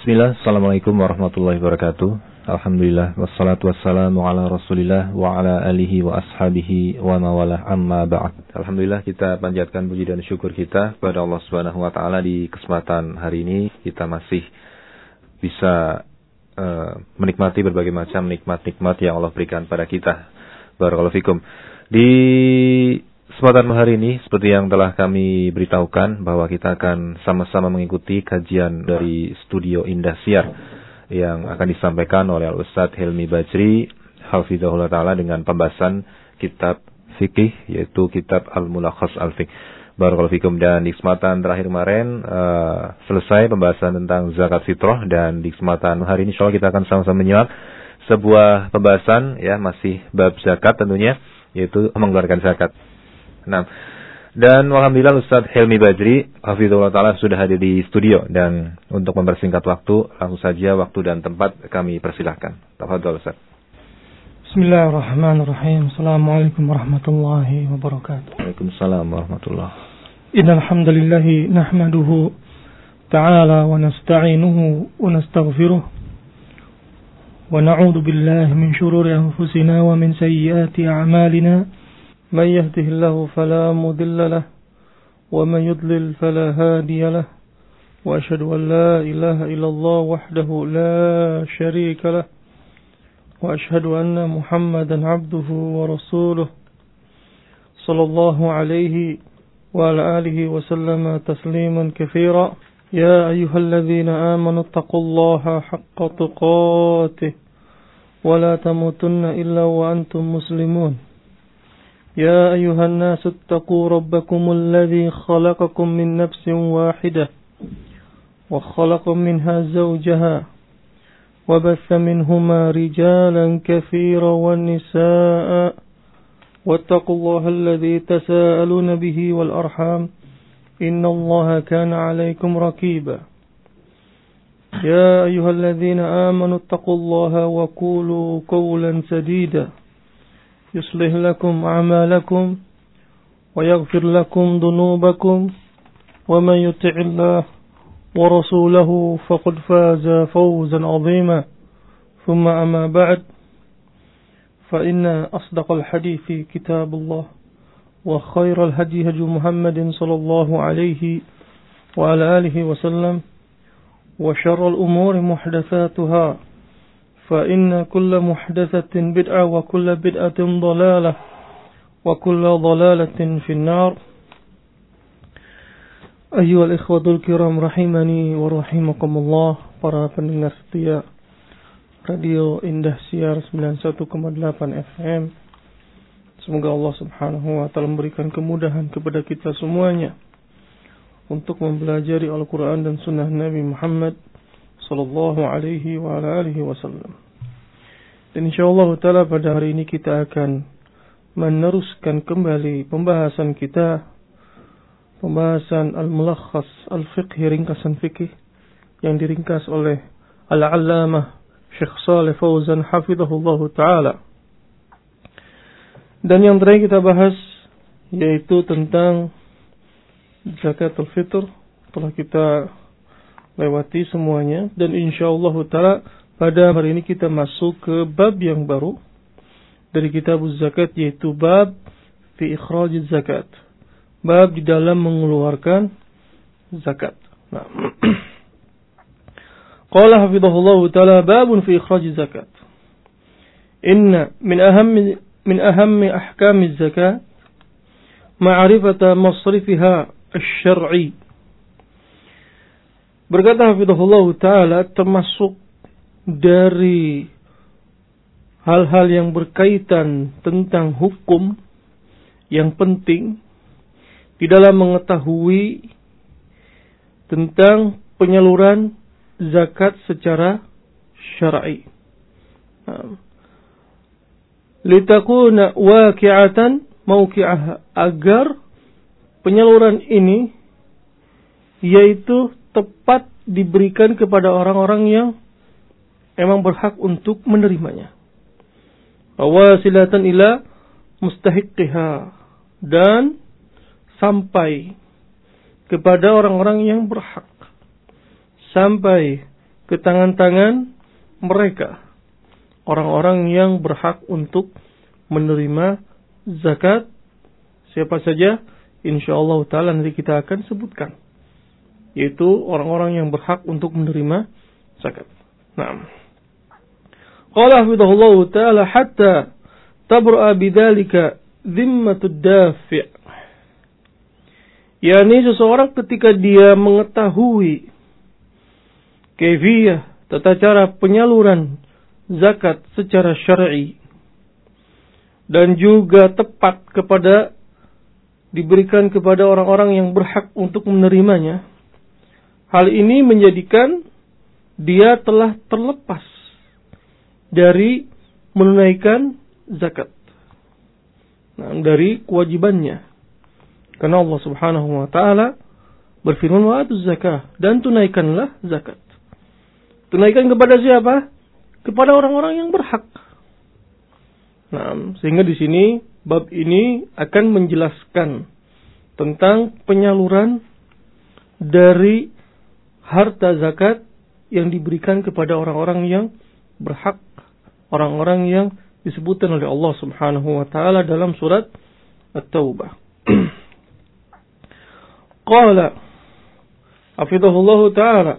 Bismillah, Assalamualaikum warahmatullahi wabarakatuh. Alhamdulillah, wassalatu wassalamu ala rasulillah wa ala alihi wa ashabihi wa mawalah amma ba'd. Alhamdulillah, kita panjatkan puji dan syukur kita kepada Allah Subhanahu wa ta'ala. Di kesempatan hari ini kita masih bisa menikmati berbagai macam nikmat-nikmat yang Allah berikan pada kita. Barakallahu fikum. Di kesempatan hari ini, seperti yang telah kami beritahukan, bahwa kita akan sama-sama mengikuti kajian dari Studio Indosiar yang akan disampaikan oleh Al-Ustadz Helmi Bajri hafizahullah ta'ala dengan pembahasan kitab fikih, yaitu kitab Al-Mulakhas Al-Fiqh. Barakallahu fikum. Dan di kesempatan terakhir kemarin selesai pembahasan tentang zakat fitrah, dan di kesempatan hari ini insyaallah kita akan sama-sama menyimak sebuah pembahasan, ya, masih bab zakat tentunya, yaitu mengeluarkan zakat. Nah, dan alhamdulillah Ustaz Helmi Bajri hafizahullah ta'ala sudah hadir di studio, dan untuk mempersingkat waktu, langsung saja waktu dan tempat kami persilahkan. Tafadhol Ustaz. Bismillahirrahmanirrahim. Assalamualaikum warahmatullahi wabarakatuh. Waalaikumsalam warahmatullahi. Innal hamdalillah nahmaduhu ta'ala wa nasta'inuhu wa nastaghfiruh wa na'udzu billahi min shururi anfusina wa min sayyiati a'malina. من يهده الله فلا مضل له ومن يضلل فلا هادي له وأشهد أن لا إله إلا الله وحده لا شريك له وأشهد أن محمدا عبده ورسوله صلى الله عليه وعلى آله وسلم تسليما كثيرا يا أيها الذين آمنوا اتقوا الله حق تقاته ولا تموتن إلا وأنتم مسلمون يا أيها الناس اتقوا ربكم الذي خلقكم من نفس واحدة وخلق منها زوجها وبث منهما رجالا كثيرا والنساء واتقوا الله الذي تساءلون به والأرحام إن الله كان عليكم رقيبا يا أيها الذين آمنوا اتقوا الله وقولوا قولا سديدا يصلح لكم أعمالكم ويغفر لكم ذنوبكم ومن يطع الله ورسوله فقد فاز فوزا عظيما ثم أما بعد فإن أصدق الحديث كتاب الله وخير الهدي هدي محمد صلى الله عليه وعلى آله وسلم وشر الأمور محدثاتها فإن كل محدثة بدعة وكل بدعة ضلالة وكل ضلالة في النار أيها الإخوة الكرام rahimani wa rahimakumullah. Para pendengar setia Radio Indosiar 91,8 FM, semoga Allah subhanahu wa ta'ala memberikan kemudahan kepada kita semuanya untuk mempelajari Al-Quran dan Sunnah Nabi Muhammad sallallahu alaihi wa ala alihi wasallam. Dan insyaallah taala pada hari ini kita akan meneruskan kembali pembahasan kita, pembahasan Al-Mulakhas Al-Fiqh, ringkasan fikih yang diringkas oleh Al-Allamah Syekh Shalih Fauzan hafizahullahu taala. Dan yang terakhir kita bahas yaitu tentang zakatul fitr. Telah kita lewati semuanya, dan insyaallah taala pada hari ini kita masuk ke bab yang baru dari kitab zakat, yaitu bab fi ikhraj zakat, bab di dalam mengeluarkan zakat. Nah, qala hafizahullah taala babun fi ikhraj zakat. Inna min ahammi ahkami zakat ma'rifata masrifiha asy-syar'i. Berkata hafizahullah ta'ala, termasuk dari hal-hal yang berkaitan tentang hukum yang penting di dalam mengetahui tentang penyaluran zakat secara syar'i. Litakuna waqi'atan mauqi'aha, agar penyaluran ini yaitu tepat diberikan kepada orang-orang yang emang berhak untuk menerimanya. Wasilatan ila mustahiqiha, dan sampai kepada orang-orang yang berhak, sampai ke tangan-tangan mereka, orang-orang yang berhak untuk menerima zakat. Siapa saja? Insyaallah ta'ala nanti kita akan sebutkan, yaitu orang-orang yang berhak untuk menerima zakat. Naam. Qala hafidhahullah ta'ala hatta tabra'a bidzalika dhimmatud dafi'. Yani seseorang ketika dia mengetahui kaifiyah, tata cara penyaluran zakat secara syar'i dan juga tepat diberikan kepada orang-orang yang berhak untuk menerimanya, hal ini menjadikan dia telah terlepas dari menunaikan zakat, dari kewajibannya. Karena Allah Subhanahu wa ta'ala berfirman, wa atuz zakah, dan tunaikanlah zakat. Tunaikan kepada siapa? Kepada orang-orang yang berhak. Nah, sehingga di sini bab ini akan menjelaskan tentang penyaluran dari harta zakat yang diberikan kepada orang-orang yang berhak, orang-orang yang disebutkan oleh Allah Subhanahu wa ta'ala dalam surat At-Taubah. Qala hafidhahullahu ta'ala,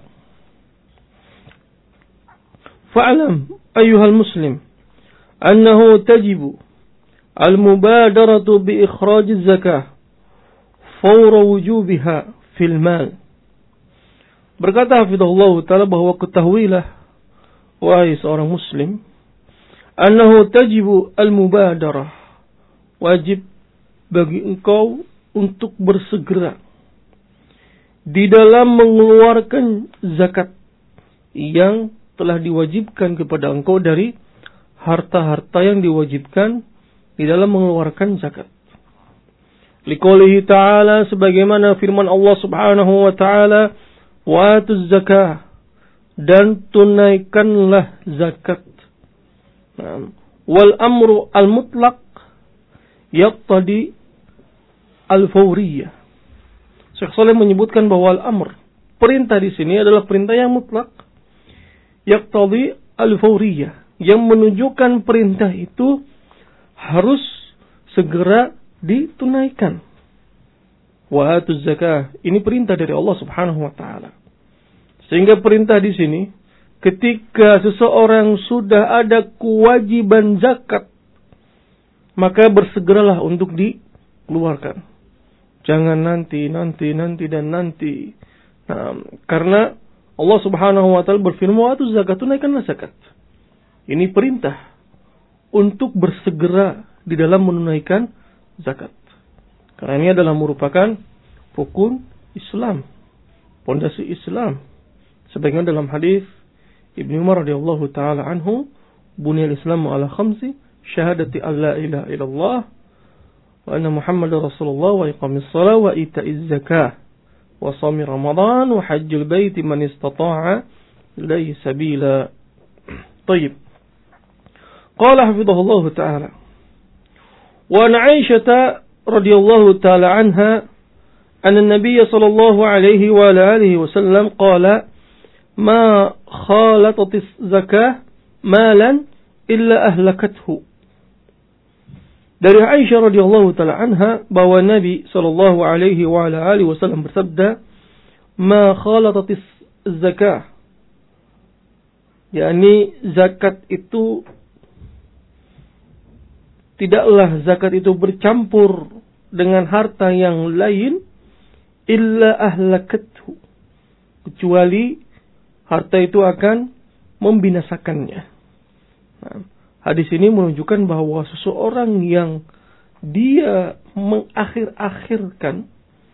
fa'lam ayyuhal muslim annahu tajibu al-mubadaratu bi ikhraj az-zakah fawra wujubiha fil mal. Berkata hafidhahullahu ta'ala bahwa ketahuilah wahai seorang muslim, annahu tajibu al-mubadarah, wajib bagi engkau untuk bersegera di dalam mengeluarkan zakat yang telah diwajibkan kepada engkau dari harta-harta yang diwajibkan di dalam mengeluarkan zakat. Liqoulihi ta'ala, sebagaimana firman Allah Subhanahu wa ta'ala, wa atuz zakah, dan tunaikanlah zakat. Wal amru al-mutlaq yaqtadi al-fawriyah. Syekh Saleh menyebutkan bahwa al-amr, perintah di sini adalah perintah yang mutlak, yaqtadi al-fawriyah, yang menunjukkan perintah itu harus segera ditunaikan. Wa atuz zakah, ini perintah dari Allah Subhanahu wa ta'ala. Sehingga perintah di sini, ketika seseorang sudah ada kewajiban zakat, maka bersegeralah untuk dikeluarkan. Jangan nanti. Nah, karena Allah Subhanahu wa ta'ala berfirman, wa atuz zakat, tunaikanlah zakat. Ini perintah untuk bersegera di dalam menunaikan zakat. Karena ini adalah merupakan rukun Islam, pondasi Islam. Sebagaimana dalam hadis Ibnu Umar radhiyallahu taala anhu, buniyal Islamu ala khamsi, syahadati alla ilaha illallah wa anna Muhammadar Rasulullah, wa iqamis shalah, wa ita'iz zakah, wa shaumi Ramadan, wa hajjul baiti man istata'a ilaihi sabila. Baik. Qala hafidhahullah ta'ala, wa an Aisyah radhiyallahu ta'ala anha anna an-nabiy sallallahu alaihi wa alihi wasallam qala ma khalatat az-zakah malan illa ahlakathu. Dari Aisyah radhiyallahu taala anha bahwa Nabi sallallahu alaihi wa alihi wasallam bersabda, ma khalatat az-zakah, yakni zakat itu tidaklah zakat itu bercampur dengan harta yang lain, illa ahlakathu, kecuali harta itu akan membinasakannya. Nah, hadis ini menunjukkan bahwa seseorang yang dia mengakhir-akhirkan,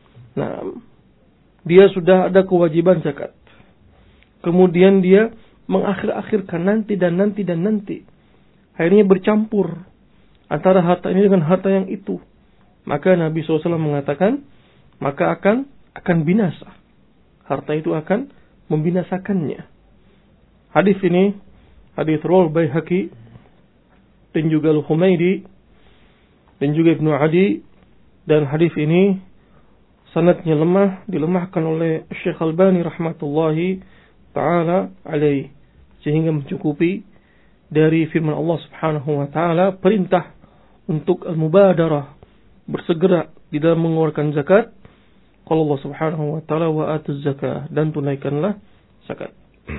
dia sudah ada kewajiban zakat, kemudian dia mengakhir-akhirkan nanti, akhirnya bercampur antara harta ini dengan harta yang itu, maka Nabi SAW mengatakan, maka akan binasa, harta itu akan membinasakannya. Hadis ini hadis riwayat Baihaqi dan juga Al-Humaidi dan juga Ibnu Adi, dan hadis ini sanadnya lemah, dilemahkan oleh Syekh Albani rahmatullahi ta'ala alaihi, sehingga mencukupi dari firman Allah Subhanahu wa taala perintah untuk al-mubadarah, bersegera di dalam mengeluarkan zakat. Qala Allah Subhanahu wa taala wa atuz zakah, dan tunaikanlah zakat.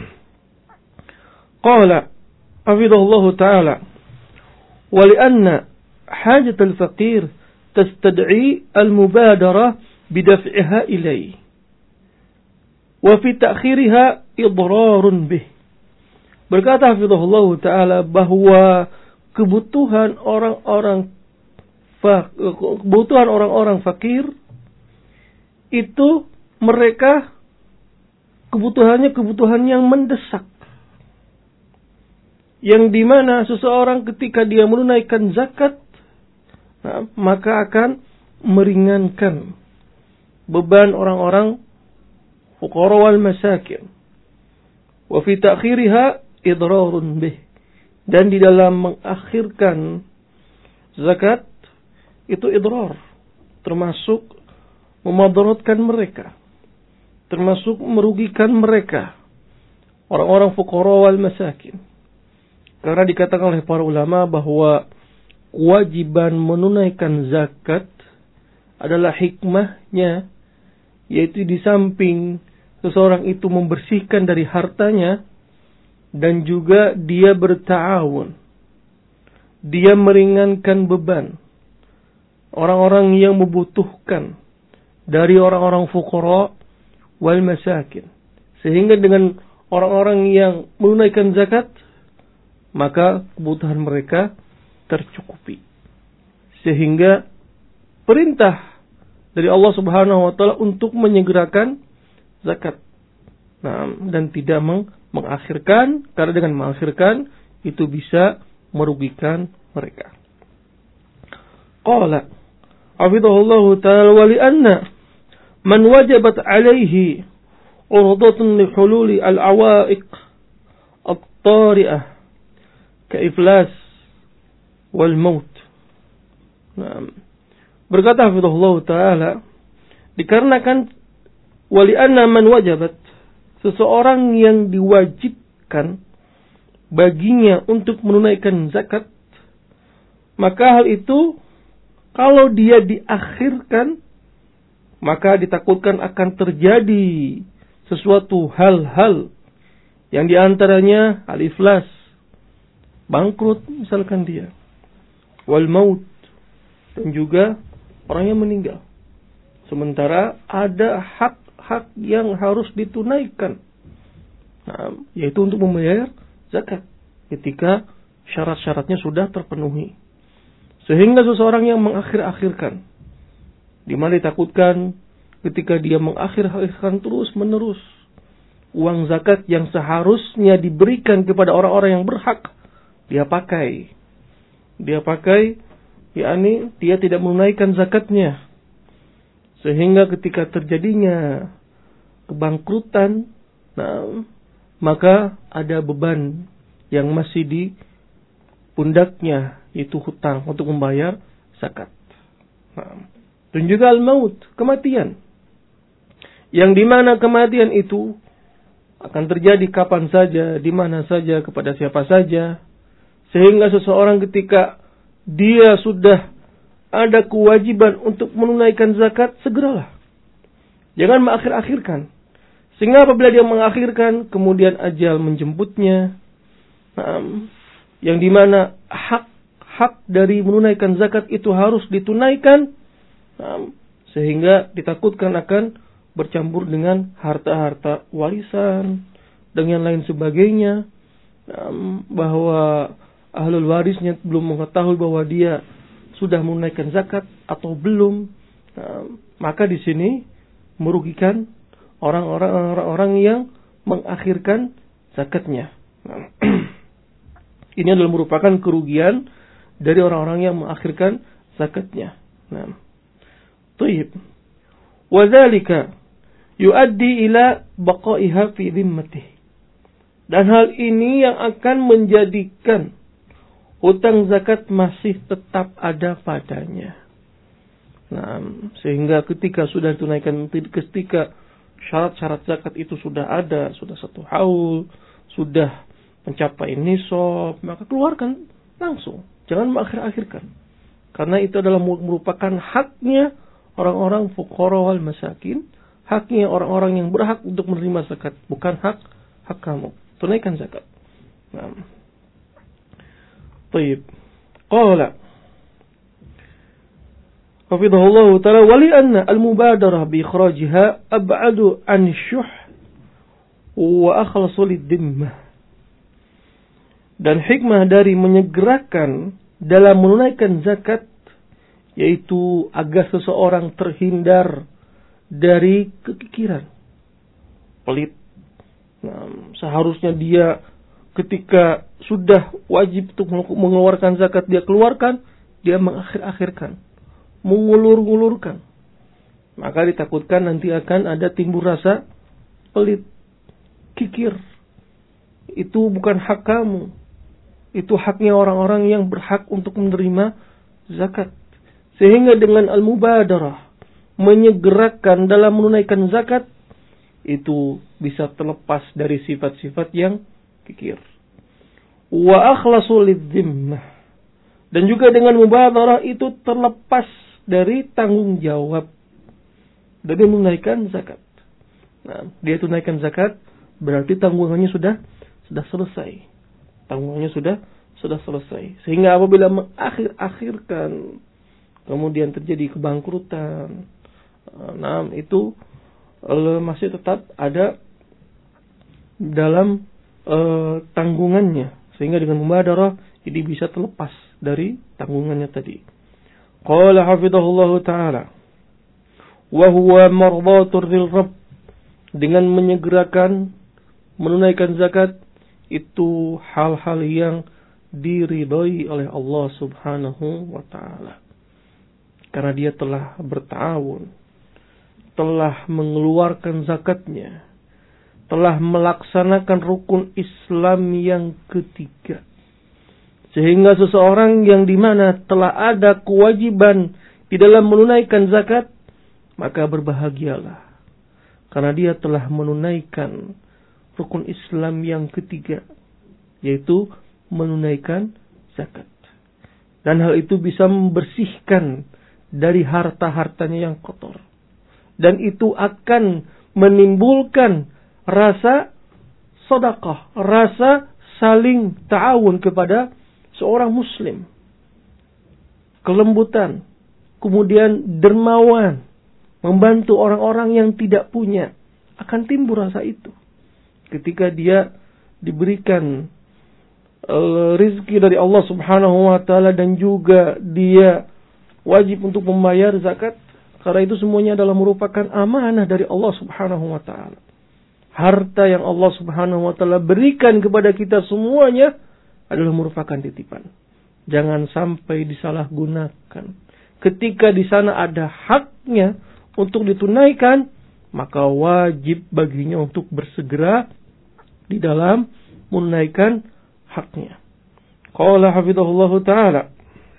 Qala hafidhahullahu taala wa li anna hajat al-faqir tastad'i al-mubadarah bidaf'iha ilayhi wa fi ta'khiriha idrarun bih. Berkata hafidhahullahu taala bahwa kebutuhan orang-orang fakir itu mereka kebutuhannya kebutuhan yang mendesak, yang dimana seseorang ketika dia menunaikan zakat, maka akan meringankan beban orang-orang fuqara wal masakin. Wa fi ta'khiriha idrarun bih, dan di dalam mengakhirkan zakat itu idrar, termasuk memadaratkan mereka, termasuk merugikan mereka, orang-orang fuqara wal masakin. Karena dikatakan oleh para ulama bahwa kewajiban menunaikan zakat adalah hikmahnya, yaitu di samping seseorang itu membersihkan dari hartanya, dan juga dia berta'awun, dia meringankan beban orang-orang yang membutuhkan dari orang-orang fuqara wal masakin. Sehingga dengan orang-orang yang menunaikan zakat, maka kebutuhan mereka tercukupi. Sehingga perintah dari Allah Subhanahu wa taala untuk menyegerakan zakat. Dan tidak mengakhirkan, karena dengan mengakhirkan itu bisa merugikan mereka. Qala hafidhahullahu ta'ala wa li'anna man wajabat alaihi urdatun li hululi al-awaiq at-tari'ah ka-iflas wal maut. Berkata hafidhahullahu ta'ala, dikarenakan wa li'anna man wajabat, seseorang yang diwajibkan baginya untuk menunaikan zakat, maka hal itu kalau dia diakhirkan, maka ditakutkan akan terjadi sesuatu hal-hal yang diantaranya al-iflas, bangkrut misalkan dia, wal maut, dan juga orang yang meninggal. Sementara ada hak yang harus ditunaikan, yaitu untuk membayar zakat ketika syarat-syaratnya sudah terpenuhi. Sehingga seseorang yang mengakhir-akhirkan, di mana ditakutkan ketika dia mengakhir-akhirkan terus-menerus uang zakat yang seharusnya diberikan kepada orang-orang yang berhak, dia pakai, yakni dia tidak menunaikan zakatnya. Sehingga ketika terjadinya kebangkrutan, maka ada beban yang masih di pundaknya, itu hutang untuk membayar zakat. Dan juga al-maut, kematian, yang dimana kematian itu akan terjadi kapan saja, di mana saja, kepada siapa saja. Sehingga seseorang ketika dia sudah ada kewajiban untuk menunaikan zakat, segeralah, jangan mengakhir-akhirkan. Sehingga apabila dia mengakhirkan, kemudian ajal menjemputnya, yang dimana hak dari menunaikan zakat itu harus ditunaikan, sehingga ditakutkan akan bercampur dengan harta-harta warisan dan yang lain sebagainya, bahwa ahlul warisnya belum mengetahui bahwa dia sudah menunaikan zakat atau belum, maka di sini merugikan orang-orang yang mengakhirkan zakatnya. Ini adalah merupakan kerugian dari orang-orang yang mengakhirkan zakatnya. Tayyib. Wa dzalika yuaddi ila baqaiha fi dhimmatihi. Dan hal ini yang akan menjadikan hutang zakat masih tetap ada padanya. Sehingga ketika sudah tunaikan, ketika syarat-syarat zakat itu sudah ada, sudah 1 haul, sudah mencapai nisab, maka keluarkan langsung. Jangan mengakhir-akhirkan. Karena itu adalah merupakan haknya orang-orang fuqara wal masakin, haknya orang-orang yang berhak untuk menerima zakat, bukan hak kamu. Tunaikan zakat. Nah. Baik. Qala hafidhahullah ta'ala wa li anna al-mubadarah bi ikhrajiha ab'adu an syuh wa akhlasu lid-dhimmah. Dan hikmah dari menyegerakan dalam menunaikan zakat yaitu agar seseorang terhindar dari kekikiran, pelit. Nah, seharusnya dia ketika sudah wajib untuk mengeluarkan zakat dia keluarkan, dia mengakhir-akhirkan, mengulur-ngulurkan. Maka ditakutkan nanti akan ada timbul rasa pelit, kikir. Itu bukan hak kamu. Itu haknya orang-orang yang berhak untuk menerima zakat. Sehingga dengan al-mubadarah, menyegerakan dalam menunaikan zakat, itu bisa terlepas dari sifat-sifat yang kikir. Wa akhlasu lidh-dhimmah. Dan juga dengan mubadarah itu terlepas dari tanggung jawab dari menunaikan zakat. Nah, dia tunaikan zakat berarti tanggungannya sudah selesai. Tanggungannya sudah selesai. Sehingga apabila mengakhir-akhirkan kemudian terjadi kebangkrutan, nah itu masih tetap ada dalam tanggungannya. Sehingga dengan mubadarah ini bisa terlepas dari tanggungannya tadi. Qala hafidhahullahu ta'ala wa huwa mardatur lil rabb. Dengan menyegerakan menunaikan zakat itu hal-hal yang diridhai oleh Allah Subhanahu wa ta'ala. Karena dia telah bertawun, telah mengeluarkan zakatnya, telah melaksanakan rukun Islam yang ketiga. Sehingga seseorang yang dimana telah ada kewajiban di dalam menunaikan zakat, maka berbahagialah. Karena dia telah menunaikan rukun Islam yang ketiga, yaitu menunaikan zakat. Dan hal itu bisa membersihkan dari harta-hartanya yang kotor. Dan itu akan menimbulkan rasa sedekah, rasa saling ta'awun kepada seorang muslim. Kelembutan, kemudian dermawan, membantu orang-orang yang tidak punya. Akan timbul rasa itu. Ketika dia diberikan rizki dari Allah Subhanahu wa ta'ala dan juga dia wajib untuk membayar zakat. Karena itu semuanya adalah merupakan amanah dari Allah Subhanahu wa ta'ala. Harta yang Allah Subhanahu wa ta'ala berikan kepada kita semuanya adalah merupakan titipan. Jangan sampai disalahgunakan. Ketika di sana ada haknya untuk ditunaikan, maka wajib baginya untuk bersegera di dalam menunaikan haknya. Qala hafidhahullahu ta'ala.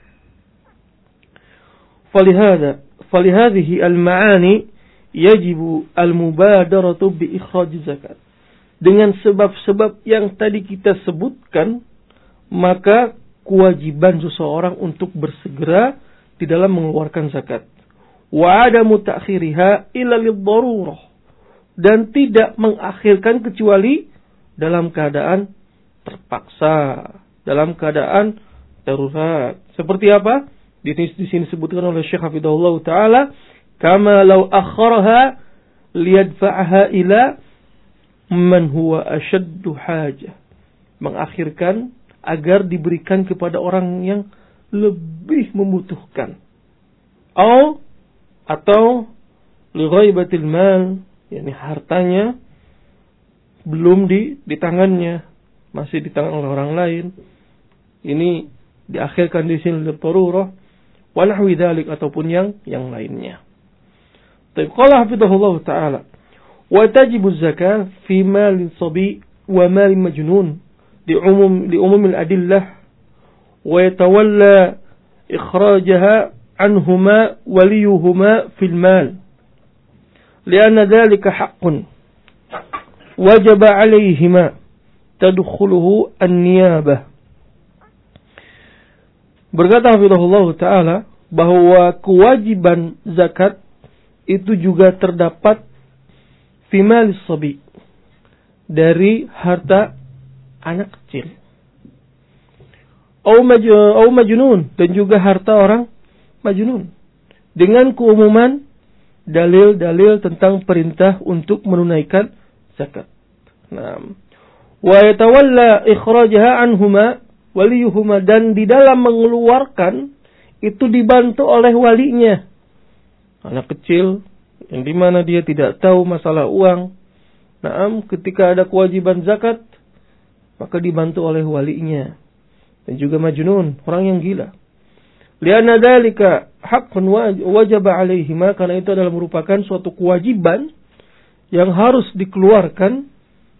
Falihadhihi al-ma'ani yajibu al-mubadaratu bi ikhraj zakat. Dengan sebab-sebab yang tadi kita sebutkan, maka kewajiban seseorang untuk bersegera di dalam mengeluarkan zakat. Wa adamu ta'khiriha illa lid-darurah. Dan tidak mengakhirkan kecuali dalam keadaan terpaksa, dalam keadaan darurat. Seperti apa? Di sini disebutkan oleh Syekh Hafidhahullah Ta'ala, kama law akharaha liyadfa'aha ila man huwa ashaddu hajah. Mengakhirkan agar diberikan kepada orang yang lebih membutuhkan. Atau li ghaibatil mal, yakni hartanya belum di tangannya, masih di tangan orang lain. Ini diakhirkan di sini darurah wa nahwi dzalik ataupun yang lainnya. Baik, qala hafidhahullah ta'ala wa tajibu zakah fi mal sabi wa mal majnun li umum al-adillah wa yatawalla ikhrajaha anhuma waliyuhuma fil mal. lianna dzalika haqqun wajaba 'alaihima tadkhuluhu an-niyabah. Berkata hafizahullah taala bahwa kewajiban zakat itu juga terdapat fi malis sabi, dari harta anak kecil. Au majnun, dan juga harta orang majnun. Dengan keumuman dalil-dalil tentang perintah untuk menunaikan zakat. Nah, wa yatawalla ikhrajaha anhuma waliyuhuma, dan di dalam mengeluarkan itu dibantu oleh walinya. Anak kecil yang dimana dia tidak tahu masalah uang. Naam, ketika ada kewajiban zakat, maka dibantu oleh walinya. Dan juga majnun, orang yang gila. Lianna dzalika haqqun wajaba 'alaihima, karena itu adalah merupakan suatu kewajiban yang harus dikeluarkan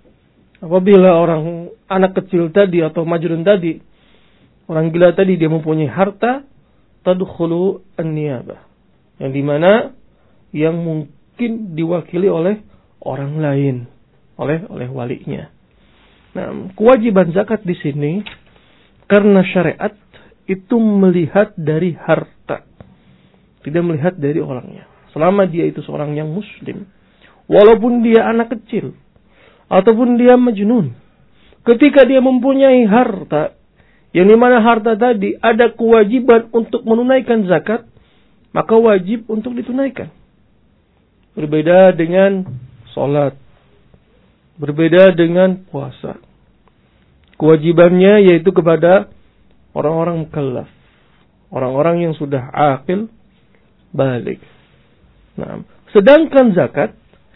apabila orang anak kecil tadi atau majnun tadi, orang gila tadi, dia mempunyai harta, tadkhulu an-niyabah, yang dimana yang mungkin diwakili oleh orang lain, oleh walinya. Nah, kewajiban zakat di sini karena syariat itu melihat dari harta, tidak melihat dari orangnya. Selama dia itu seorang yang muslim, walaupun dia anak kecil ataupun dia majnun, ketika dia mempunyai harta, yang dimana harta tadi ada kewajiban untuk menunaikan zakat, maka wajib untuk ditunaikan. Berbeda dengan sholat, berbeda dengan puasa. Kewajibannya yaitu kepada orang-orang mukallaf, orang-orang yang sudah aqil, balik. Nah, sedangkan zakat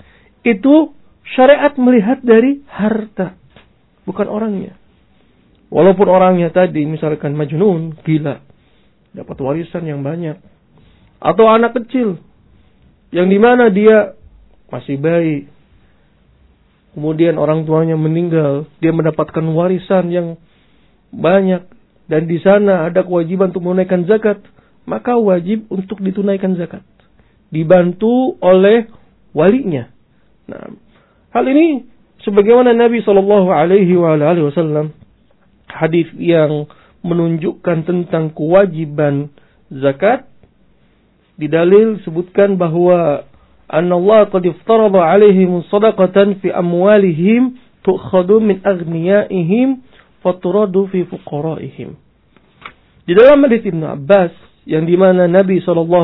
itu syariat melihat dari harta, bukan orangnya. Walaupun orangnya tadi misalkan majnun, gila, dapat warisan yang banyak, atau anak kecil yang dimana dia masih bayi, kemudian orang tuanya meninggal, dia mendapatkan warisan yang banyak, dan di sana ada kewajiban untuk menunaikan zakat, maka wajib untuk ditunaikan zakat, dibantu oleh walinya. Nah, hal ini sebagaimana Nabi SAW, hadis yang menunjukkan tentang kewajiban zakat, di dalil sebutkan bahwa Allah qad iftarada 'alaihim shadaqatan fi amwalihim tu'khadhu min aghniyaihim faturadu fi fuqaraihim. Di dalam hadis Ibnu Abbas, yang di mana Nabi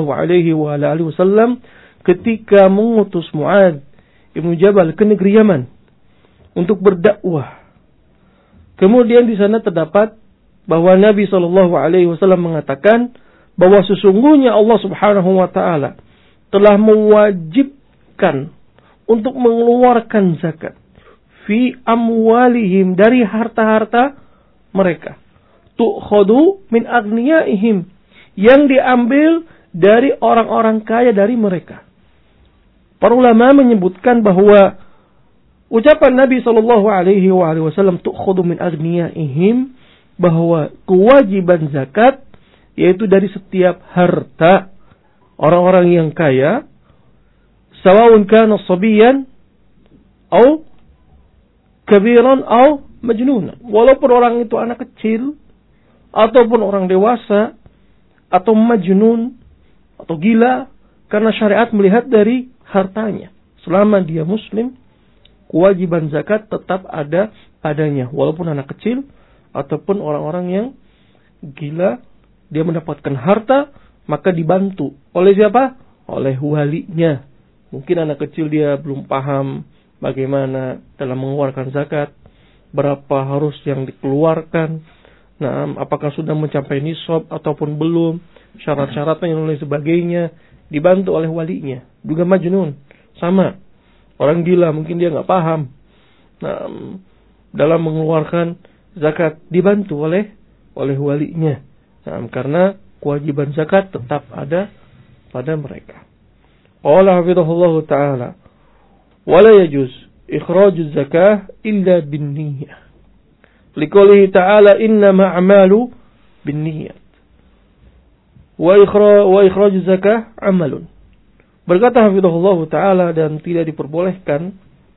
SAW ketika mengutus Mu'adz Ibnu Jabal ke negeri Yaman untuk berdakwah, kemudian di sana terdapat bahwa Nabi SAW mengatakan bahwa sesungguhnya Allah Subhanahu wa taala telah mewajibkan untuk mengeluarkan zakat fi amwalihim, dari harta-harta mereka, tu'khadu min aghniyaihim, yang diambil dari orang-orang kaya dari mereka. Para ulama menyebutkan bahwa ucapan Nabi SAW tu'khadu min aghniyaihim, bahwa kewajiban zakat yaitu dari setiap harta orang-orang yang kaya, sawa'un kana sabiyan atau kabiran atau majnunan, walaupun orang itu anak kecil ataupun orang dewasa atau majnun atau gila, karena syariat melihat dari hartanya. Selama dia muslim, kewajiban zakat tetap ada padanya, walaupun anak kecil ataupun orang-orang yang gila, dia mendapatkan harta, maka dibantu oleh siapa? Oleh walinya. Mungkin anak kecil dia belum paham bagaimana dalam mengeluarkan zakat, berapa harus yang dikeluarkan, nah, apakah sudah mencapai nisab ataupun belum, syarat-syaratnya dan lain sebagainya, dibantu oleh walinya. Juga majnun, sama. Orang gila mungkin dia nggak paham. Nah, dalam mengeluarkan zakat dibantu oleh walinya. Nah, karena kewajiban zakat tetap ada pada mereka. Qala hafizahullah ta'ala, wala yajuz ikhrajuz zakah illa bin niyyah. Liqoulihi ta'ala innama a'malu bin niyyat. Wa ikhrajuz zakah amalun. Berkata hafizahullah taala, dan tidak diperbolehkan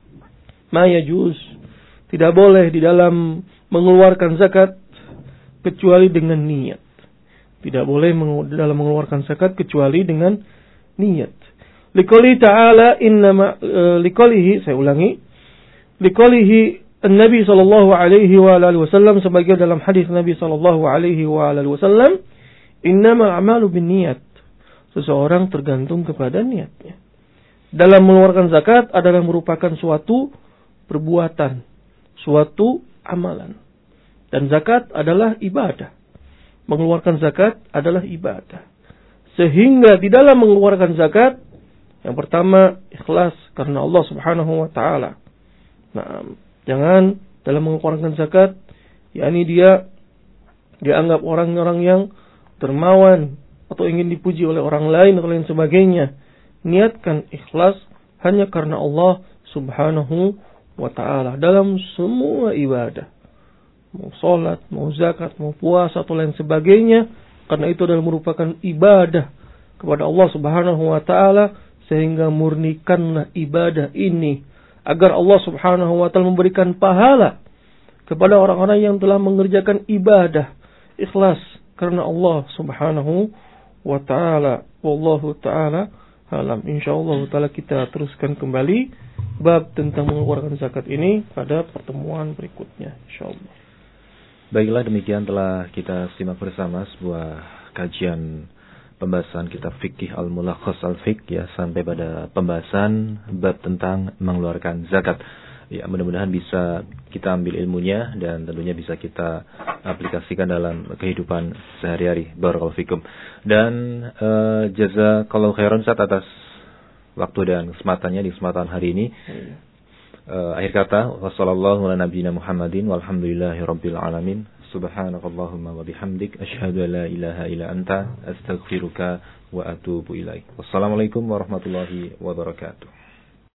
ma yajuz, tidak boleh di dalam mengeluarkan zakat kecuali dengan niat. Tidak boleh dalam mengeluarkan zakat kecuali dengan niat. Liqouli ta'ala innama liqoulihi, saya ulangi, liqoulihi Nabi sallallahu alaihi wa alihi wasallam, sebagai dalam hadis Nabi sallallahu alaihi wa alihi wasallam, innamal a'malu binniyat. Seseorang tergantung kepada niatnya. Dalam mengeluarkan zakat adalah merupakan suatu perbuatan, suatu amalan. Dan zakat adalah ibadah. Mengeluarkan zakat adalah ibadah. Sehingga di dalam mengeluarkan zakat, yang pertama ikhlas karena Allah Subhanahu wa taala. Nah, jangan dalam mengeluarkan zakat yakni dia dianggap orang-orang yang dermawan atau ingin dipuji oleh orang lain atau lain sebagainya. Niatkan ikhlas hanya karena Allah Subhanahu wa ta'ala dalam semua ibadah. Mau sholat, mau zakat, mau puasa atau lain sebagainya. Karena itu adalah merupakan ibadah kepada Allah Subhanahu wa ta'ala. Sehingga murnikanlah ibadah ini agar Allah Subhanahu wa ta'ala memberikan pahala kepada orang-orang yang telah mengerjakan ibadah ikhlas karena Allah Subhanahu wa ta'ala. Wallahu ta'ala alam. Insyaallah ta'ala kita teruskan kembali bab tentang mengeluarkan zakat ini pada pertemuan berikutnya, insyaallah. Baiklah, demikian telah kita simak bersama sebuah kajian pembahasan kitab fikih Al-Mulakhas Al-Fiqh, ya, sampai pada pembahasan bab tentang mengeluarkan zakat. Ya, mudah-mudahan bisa kita ambil ilmunya dan tentunya bisa kita aplikasikan dalam kehidupan sehari-hari. Barakallahu fikum. Dan jazakallahu khairan Ustaz atas waktu dan kesempatannya di kesempatan hari ini. Akhir kata, wassallallahu ala nabiyyina Muhammadin walhamdulillahirabbil alamin. Subhanakallahumma wa bihamdik asyhadu an la ilaha illa anta astaghfiruka wa atubu ilaik. Wassalamualaikum warahmatullahi wabarakatuh.